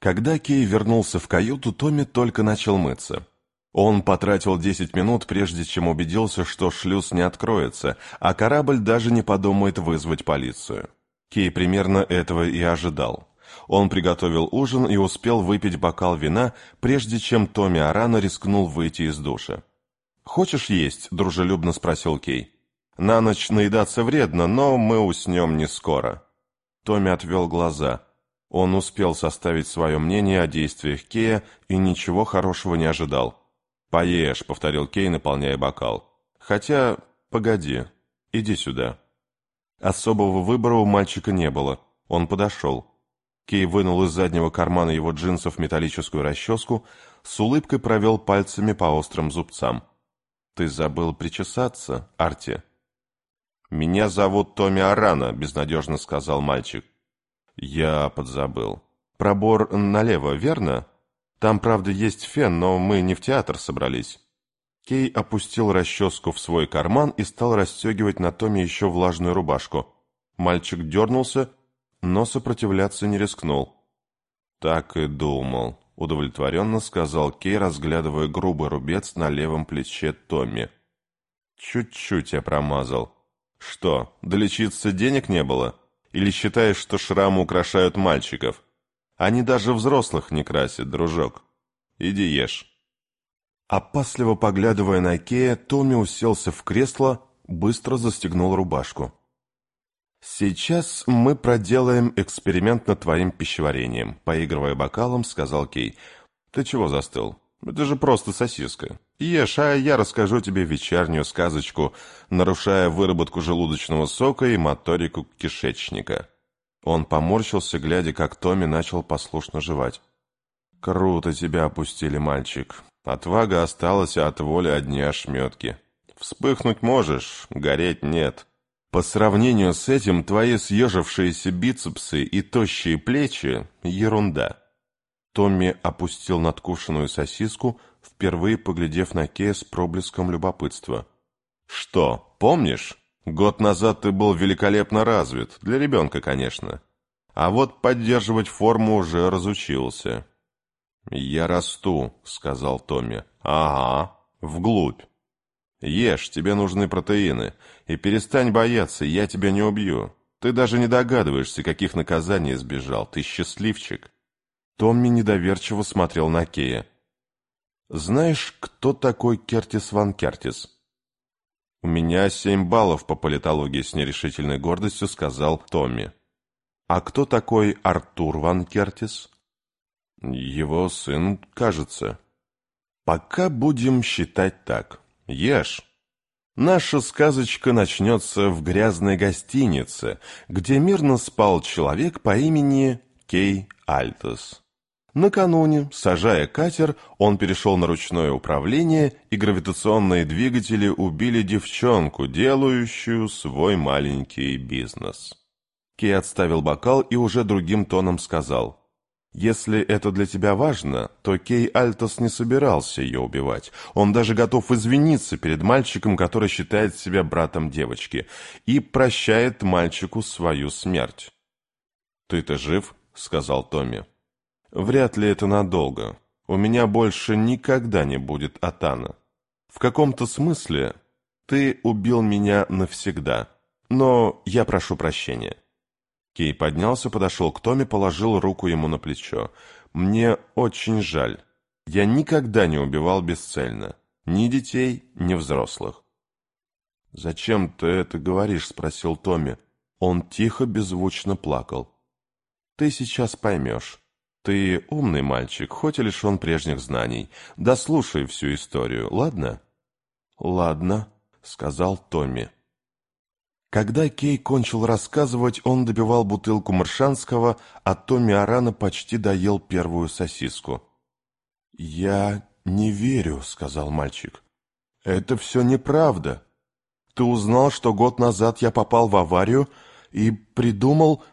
Когда Кей вернулся в каюту, Томми только начал мыться. Он потратил 10 минут, прежде чем убедился, что шлюз не откроется, а корабль даже не подумает вызвать полицию. Кей примерно этого и ожидал. Он приготовил ужин и успел выпить бокал вина, прежде чем Томми Арана рискнул выйти из душа. «Хочешь есть?» – дружелюбно спросил Кей. «На ночь наедаться вредно, но мы уснем не скоро». Томми отвел глаза. Он успел составить свое мнение о действиях Кея и ничего хорошего не ожидал. «Поешь», — повторил Кей, наполняя бокал. «Хотя, погоди, иди сюда». Особого выбора у мальчика не было. Он подошел. Кей вынул из заднего кармана его джинсов металлическую расческу, с улыбкой провел пальцами по острым зубцам. «Ты забыл причесаться, Арти?» «Меня зовут Томми Арана», — безнадежно сказал мальчик. «Я подзабыл. Пробор налево, верно? Там, правда, есть фен, но мы не в театр собрались». Кей опустил расческу в свой карман и стал расстегивать на Томми еще влажную рубашку. Мальчик дернулся, но сопротивляться не рискнул. «Так и думал», — удовлетворенно сказал Кей, разглядывая грубый рубец на левом плече Томми. «Чуть-чуть я промазал. Что, долечиться денег не было? Или считаешь, что шрамы украшают мальчиков? Они даже взрослых не красят, дружок. Иди ешь». Опасливо поглядывая на Кея, Томми уселся в кресло, быстро застегнул рубашку. «Сейчас мы проделаем эксперимент над твоим пищеварением», — поигрывая бокалом, сказал Кей. «Ты чего застыл? Это же просто сосиска. Ешь, а я расскажу тебе вечернюю сказочку, нарушая выработку желудочного сока и моторику кишечника». Он поморщился, глядя, как Томми начал послушно жевать. «Круто тебя опустили, мальчик. Отвага осталась, а от воли одни ошметки. Вспыхнуть можешь, гореть нет. По сравнению с этим твои съежившиеся бицепсы и тощие плечи — ерунда». Томми опустил надкушенную сосиску, впервые поглядев на Кея с проблеском любопытства. «Что, помнишь? Год назад ты был великолепно развит, для ребенка, конечно. А вот поддерживать форму уже разучился». «Я расту», — сказал Томми. «Ага, вглубь. Ешь, тебе нужны протеины. И перестань бояться, я тебя не убью. Ты даже не догадываешься, каких наказаний избежал. Ты счастливчик». Томми недоверчиво смотрел на Кея. «Знаешь, кто такой Кертис Ван Кертис?» «У меня 7 баллов по политологии», — с нерешительной гордостью сказал Томми. «А кто такой Артур Ван Кертис?» «Его сын, кажется». «Пока будем считать так. Ешь. Наша сказочка начнется в грязной гостинице, где мирно спал человек по имени Кей Альтос. Накануне, сажая катер, он перешел на ручное управление, и гравитационные двигатели убили девчонку, делающую свой маленький бизнес». Кей отставил бокал и уже другим тоном сказал: «Если это для тебя важно, то Кей Альтос не собирался ее убивать. Он даже готов извиниться перед мальчиком, который считает себя братом девочки, и прощает мальчику свою смерть». «Ты-то жив?» — сказал Томми. «Вряд ли это надолго. У меня больше никогда не будет Атана. В каком-то смысле ты убил меня навсегда, но я прошу прощения». Кей поднялся, подошел к Томми, положил руку ему на плечо. «Мне очень жаль. Я никогда не убивал бесцельно. Ни детей, ни взрослых». «Зачем ты это говоришь?» — спросил Томми. Он тихо, беззвучно плакал. «Ты сейчас поймешь. Ты умный мальчик, хоть и лишен прежних знаний. Дослушай всю историю, ладно?» «Ладно», — сказал Томми. Когда Кей кончил рассказывать, он добивал бутылку маршанского, а Томми Арана почти доел первую сосиску. «Я не верю», — сказал мальчик. «Это все неправда. Ты узнал, что год назад я попал в аварию и придумал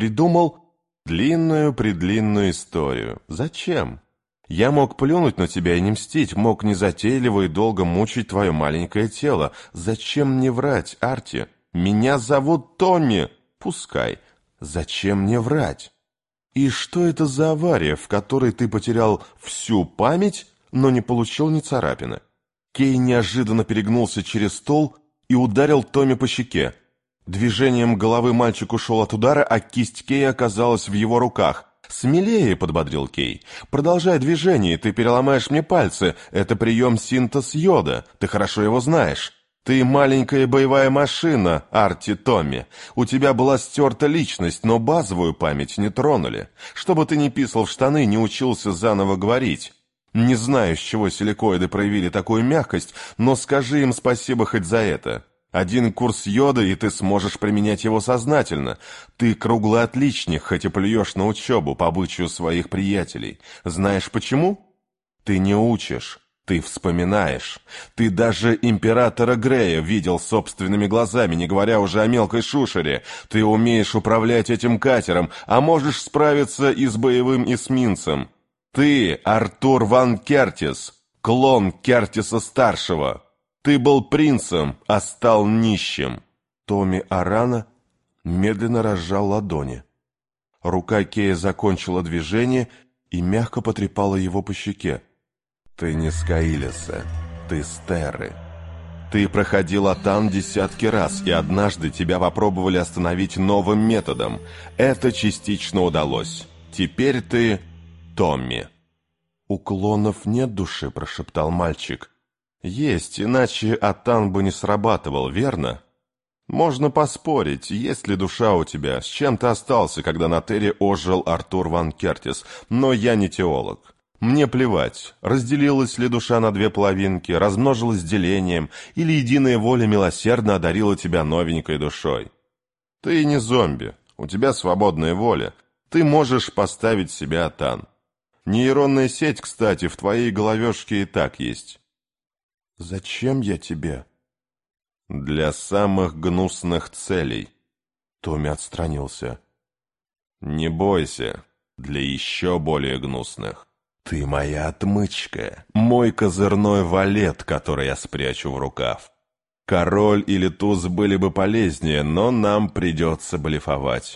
длинную-предлинную историю. Зачем? Я мог плюнуть на тебя и не мстить, мог незатейливо и долго мучить твое маленькое тело. Зачем мне врать, Арти? Меня зовут Томми. Пускай. Зачем мне врать?» И что это за авария, в которой ты потерял всю память, но не получил ни царапины? Кей неожиданно перегнулся через стол и ударил Томми по щеке. Движением головы мальчик ушел от удара, а кисть Кея оказалась в его руках. «Смелее», — подбодрил Кей. «Продолжай движение, ты переломаешь мне пальцы. Это прием синтез йода, ты хорошо его знаешь». «Ты маленькая боевая машина, Арти Томми. У тебя была стерта личность, но базовую память не тронули. Чтобы ты не писал в штаны, не учился заново говорить. Не знаю, с чего силикоиды проявили такую мягкость, но скажи им спасибо хоть за это. Один курс йода, и ты сможешь применять его сознательно. Ты круглый отличник, хоть и плюешь на учебу по обычаю своих приятелей. Знаешь почему? Ты не учишь. Ты вспоминаешь. Ты даже императора Грея видел собственными глазами, не говоря уже о мелкой шушере. Ты умеешь управлять этим катером, а можешь справиться и с боевым эсминцем. Ты Артур Ван Кертис, клон Кертиса-старшего. Ты был принцем, а стал нищим. Томми Арана медленно разжал ладони. Рука Кея закончила движение и мягко потрепала его по щеке. «Ты не с Каилиса, ты с Терры. Ты проходил Атан десятки раз, и однажды тебя попробовали остановить новым методом. Это частично удалось. Теперь ты Томми». «У клонов нет души», — прошептал мальчик. «Есть, иначе Атан бы не срабатывал, верно? Можно поспорить, есть ли душа у тебя, с чем ты остался, когда на Терре ожил Артур Ван Кертис, но я не теолог. Мне плевать, разделилась ли душа на две половинки, размножилась делением, или единая воля милосердно одарила тебя новенькой душой. Ты не зомби, у тебя свободная воля, ты можешь поставить себе Атан. Нейронная сеть, кстати, в твоей головешке и так есть». «Зачем я тебе?» «Для самых гнусных целей». Томми отстранился. «Не бойся, для еще более гнусных. Ты моя отмычка, мой козырной валет, который я спрячу в рукав. Король или туз были бы полезнее, но нам придется блефовать».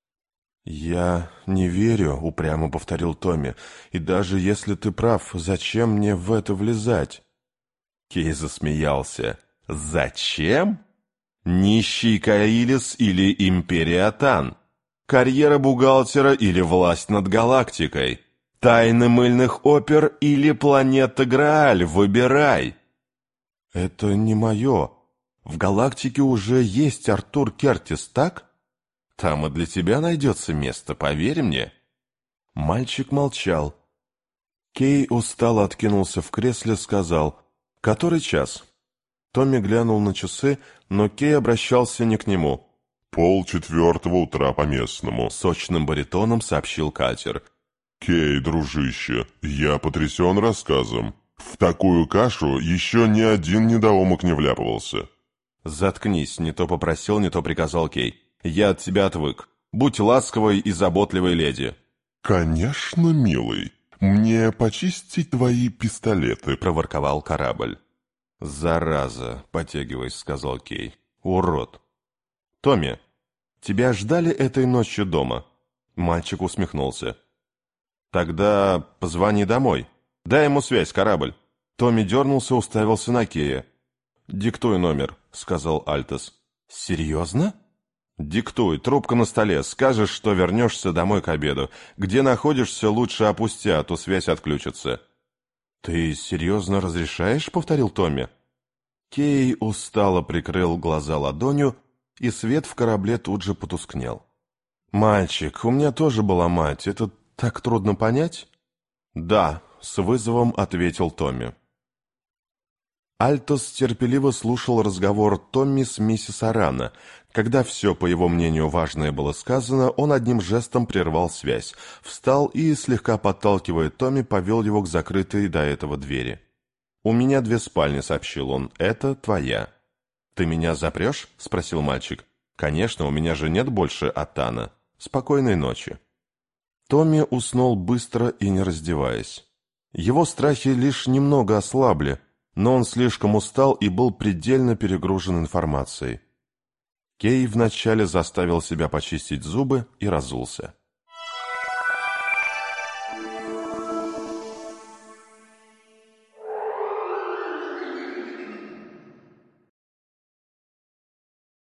«Я не верю», — упрямо повторил Томми, — «и даже если ты прав, зачем мне в это влезать?» Кей засмеялся. «Зачем? Нищий Каилис или Империя Атан? Карьера бухгалтера или власть над галактикой? Тайны мыльных опер или планета Грааль? Выбирай!» «Это не мое. В галактике уже есть Артур Кертис, так? Там и для тебя найдется место, поверь мне». Мальчик молчал. Кей устало откинулся в кресле, сказал: «Который час?» Томми глянул на часы, но Кей обращался не к нему. 3:30 утра по местному», — сочным баритоном сообщил катер. «Кей, дружище, я потрясен рассказом. В такую кашу еще ни один недоумок не вляпывался». «Заткнись», — не то попросил, не то приказал Кей. «Я от тебя отвык. Будь ласковой и заботливой леди». «Конечно, милый. Мне почистить твои пистолеты», — проворковал корабль. «Зараза», — потягиваясь, сказал Кей. «Урод». «Томми, тебя ждали этой ночью дома?» Мальчик усмехнулся. «Тогда позвони домой. Дай ему связь, корабль». Томми дернулся, уставился на Кея. «Диктуй номер», — сказал Альтес. «Серьезно?» «Диктуй, трубка на столе. Скажешь, что вернешься домой к обеду. Где находишься, лучше опусти, а то связь отключится». «Ты серьезно разрешаешь?» — повторил Томми. Кей устало прикрыл глаза ладонью, и свет в корабле тут же потускнел. «Мальчик, у меня тоже была мать. Это так трудно понять?» «Да», — с вызовом ответил Томми. Альтос терпеливо слушал разговор Томми с миссис Арана. Когда все, по его мнению, важное было сказано, он одним жестом прервал связь, встал и, слегка подталкивая Томми, повел его к закрытой до этого двери. «У меня 2 спальни», — сообщил он, — «это твоя». «Ты меня запрешь?» — спросил мальчик. «Конечно, у меня же нет больше Атана. Спокойной ночи». Томми уснул быстро и не раздеваясь. Его страхи лишь немного ослабли, но он слишком устал и был предельно перегружен информацией. Кей вначале заставил себя почистить зубы и разулся.